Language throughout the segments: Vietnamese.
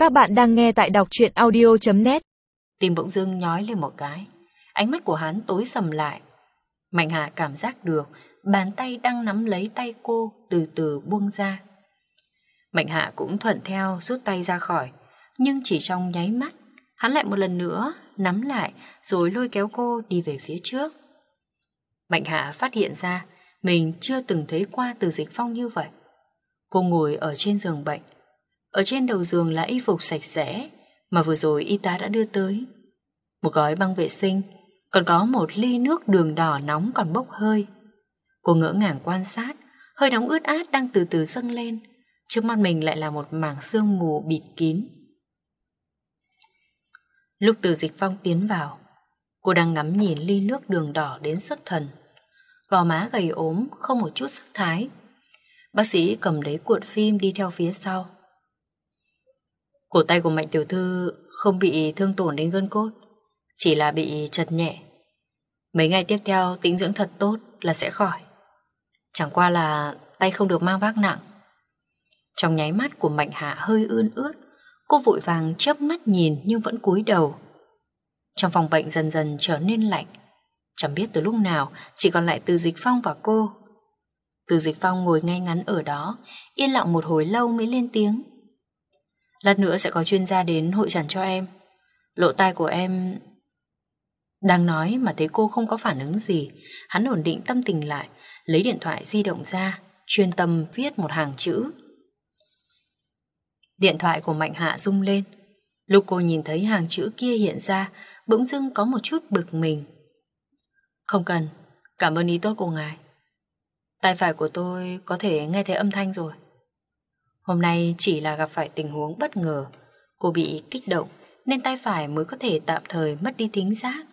Các bạn đang nghe tại đọc truyện audio.net. Tim bỗng dưng nhói lên một cái. Ánh mắt của hắn tối sầm lại. Mạnh Hà cảm giác được bàn tay đang nắm lấy tay cô từ từ buông ra. Mạnh Hạ cũng thuận theo rút tay ra khỏi. Nhưng chỉ trong nháy mắt, hắn lại một lần nữa nắm lại rồi lôi kéo cô đi về phía trước. Mạnh Hạ phát hiện ra mình chưa từng thấy qua Từ Dịch Phong như vậy. Cô ngồi ở trên giường bệnh. Ở trên đầu giường là y phục sạch sẽ mà vừa rồi y tá đã đưa tới. Một gói băng vệ sinh, còn có một ly nước đường đỏ nóng còn bốc hơi. Cô ngỡ ngàng quan sát, hơi nóng ướt át đang từ từ dâng lên. Trước mắt mình lại là một mảng sương mù bịt kín. Lúc Từ Dịch Phong tiến vào, cô đang ngắm nhìn ly nước đường đỏ đến xuất thần. Gò má gầy ốm, không một chút sắc thái. Bác sĩ cầm lấy cuộn phim đi theo phía sau. Cổ tay của Mạnh tiểu thư không bị thương tổn đến gân cốt, chỉ là bị chật nhẹ. Mấy ngày tiếp theo tĩnh dưỡng thật tốt là sẽ khỏi. Chẳng qua là tay không được mang vác nặng. Trong nháy mắt của Mạnh Hạ hơi ươn ướt. Cô vội vàng chớp mắt nhìn nhưng vẫn cúi đầu. Trong phòng bệnh dần dần trở nên lạnh. Chẳng biết từ lúc nào chỉ còn lại Từ Dịch Phong và cô. Từ Dịch Phong ngồi ngay ngắn ở đó, yên lặng một hồi lâu mới lên tiếng. Lát nữa sẽ có chuyên gia đến hội chẩn cho em. Lỗ tai của em... Đang nói mà thấy cô không có phản ứng gì, hắn ổn định tâm tình lại, lấy điện thoại di động ra, chuyên tâm viết một hàng chữ. Điện thoại của Mạnh Hạ rung lên. Lúc cô nhìn thấy hàng chữ kia hiện ra, bỗng dưng có một chút bực mình. Không cần, cảm ơn ý tốt của ngài. Tai phải của tôi có thể nghe thấy âm thanh rồi. Hôm nay chỉ là gặp phải tình huống bất ngờ. Cô bị kích động nên tai phải mới có thể tạm thời mất đi thính giác.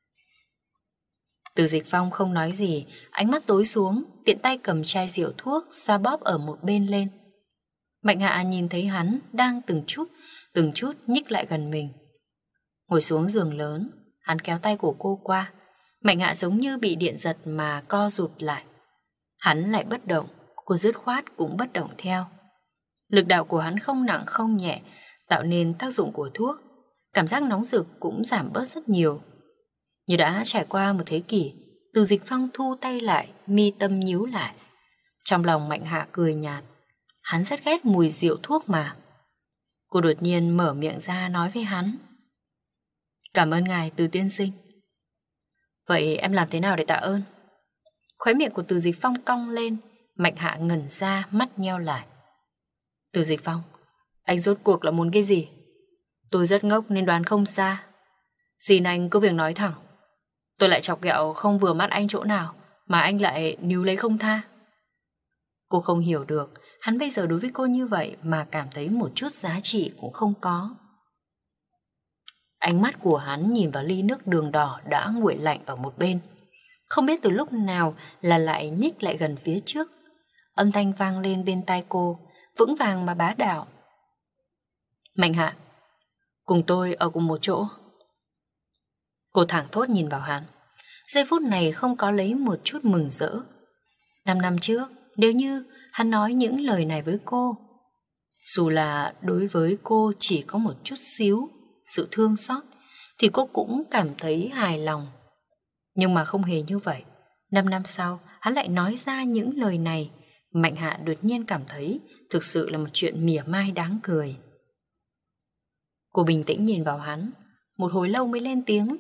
Từ Dịch Phong không nói gì, ánh mắt tối xuống, tiện tay cầm chai rượu thuốc xoa bóp ở một bên lên. Mạnh Hạ nhìn thấy hắn đang từng chút nhích lại gần mình. Ngồi xuống giường lớn, hắn kéo tay của cô qua. Mạnh Hạ giống như bị điện giật mà co rụt lại. Hắn lại bất động, cô dứt khoát cũng bất động theo. Lực đạo của hắn không nặng không nhẹ, tạo nên tác dụng của thuốc. Cảm giác nóng rực cũng giảm bớt rất nhiều. Như đã trải qua một thế kỷ, Từ Dịch Phong thu tay lại, mi tâm nhíu lại. Trong lòng Mạnh Hạ cười nhạt. Hắn rất ghét mùi rượu thuốc mà. Cô đột nhiên mở miệng ra nói với hắn. Cảm ơn ngài Từ tiên sinh. Vậy em làm thế nào để tạ ơn? Khóe miệng của Từ Dịch Phong cong lên. Mạnh Hạ ngẩn ra, mắt nheo lại. Từ Dịch Phong, anh rốt cuộc là muốn cái gì? Tôi rất ngốc nên đoán không xa. Xin anh cứ việc nói thẳng. Tôi lại chọc ghẹo không vừa mắt anh chỗ nào mà anh lại níu lấy không tha. Cô không hiểu được hắn bây giờ đối với cô như vậy mà cảm thấy một chút giá trị cũng không có. Ánh mắt của hắn nhìn vào ly nước đường đỏ đã nguội lạnh ở một bên. Không biết từ lúc nào là lại nhích lại gần phía trước. Âm thanh vang lên bên tai cô, vững vàng mà bá đạo. Mạnh Hạ, cùng tôi ở cùng một chỗ. Cô thảng thốt nhìn vào hắn. Giây phút này không có lấy một chút mừng rỡ. 5 năm trước, nếu như hắn nói những lời này với cô, dù là đối với cô chỉ có một chút xíu sự thương xót, thì cô cũng cảm thấy hài lòng. Nhưng mà không hề như vậy. 5 năm sau, hắn lại nói ra những lời này. Mạnh Hạ đột nhiên cảm thấy thực sự là một chuyện mỉa mai đáng cười. Cô bình tĩnh nhìn vào hắn, một hồi lâu mới lên tiếng.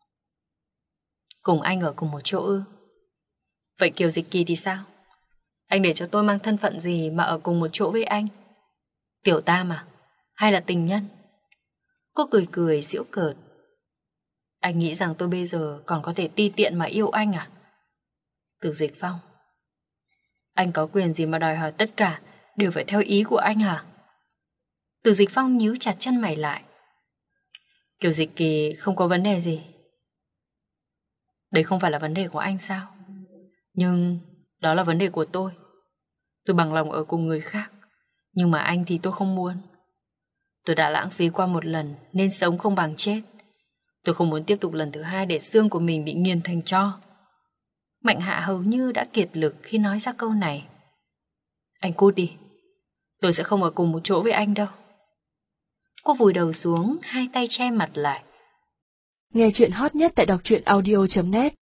Cùng anh ở cùng một chỗ ư? Vậy Kiều Dịch Kỳ thì sao? Anh để cho tôi mang thân phận gì mà ở cùng một chỗ với anh? Tiểu tam à? Hay là tình nhân? Cô cười cười giễu cợt. Anh nghĩ rằng tôi bây giờ còn có thể ti tiện mà yêu anh à? Từ Dịch Phong, anh có quyền gì mà đòi hỏi tất cả đều phải theo ý của anh hả? Từ Dịch Phong nhíu chặt chân mày lại. Kiều Dịch Kỳ không có vấn đề gì. Đấy không phải là vấn đề của anh sao? Nhưng đó là vấn đề của tôi. Tôi bằng lòng ở cùng người khác, nhưng mà anh thì tôi không muốn. Tôi đã lãng phí qua một lần nên sống không bằng chết. Tôi không muốn tiếp tục lần thứ hai để xương của mình bị nghiền thành tro. Mạnh Hạ hầu như đã kiệt lực khi nói ra câu này. Anh cút đi. Tôi sẽ không ở cùng một chỗ với anh đâu. Cô vùi đầu xuống, hai tay che mặt lại. Nghe chuyện hot nhất tại đọc truyện audio.net.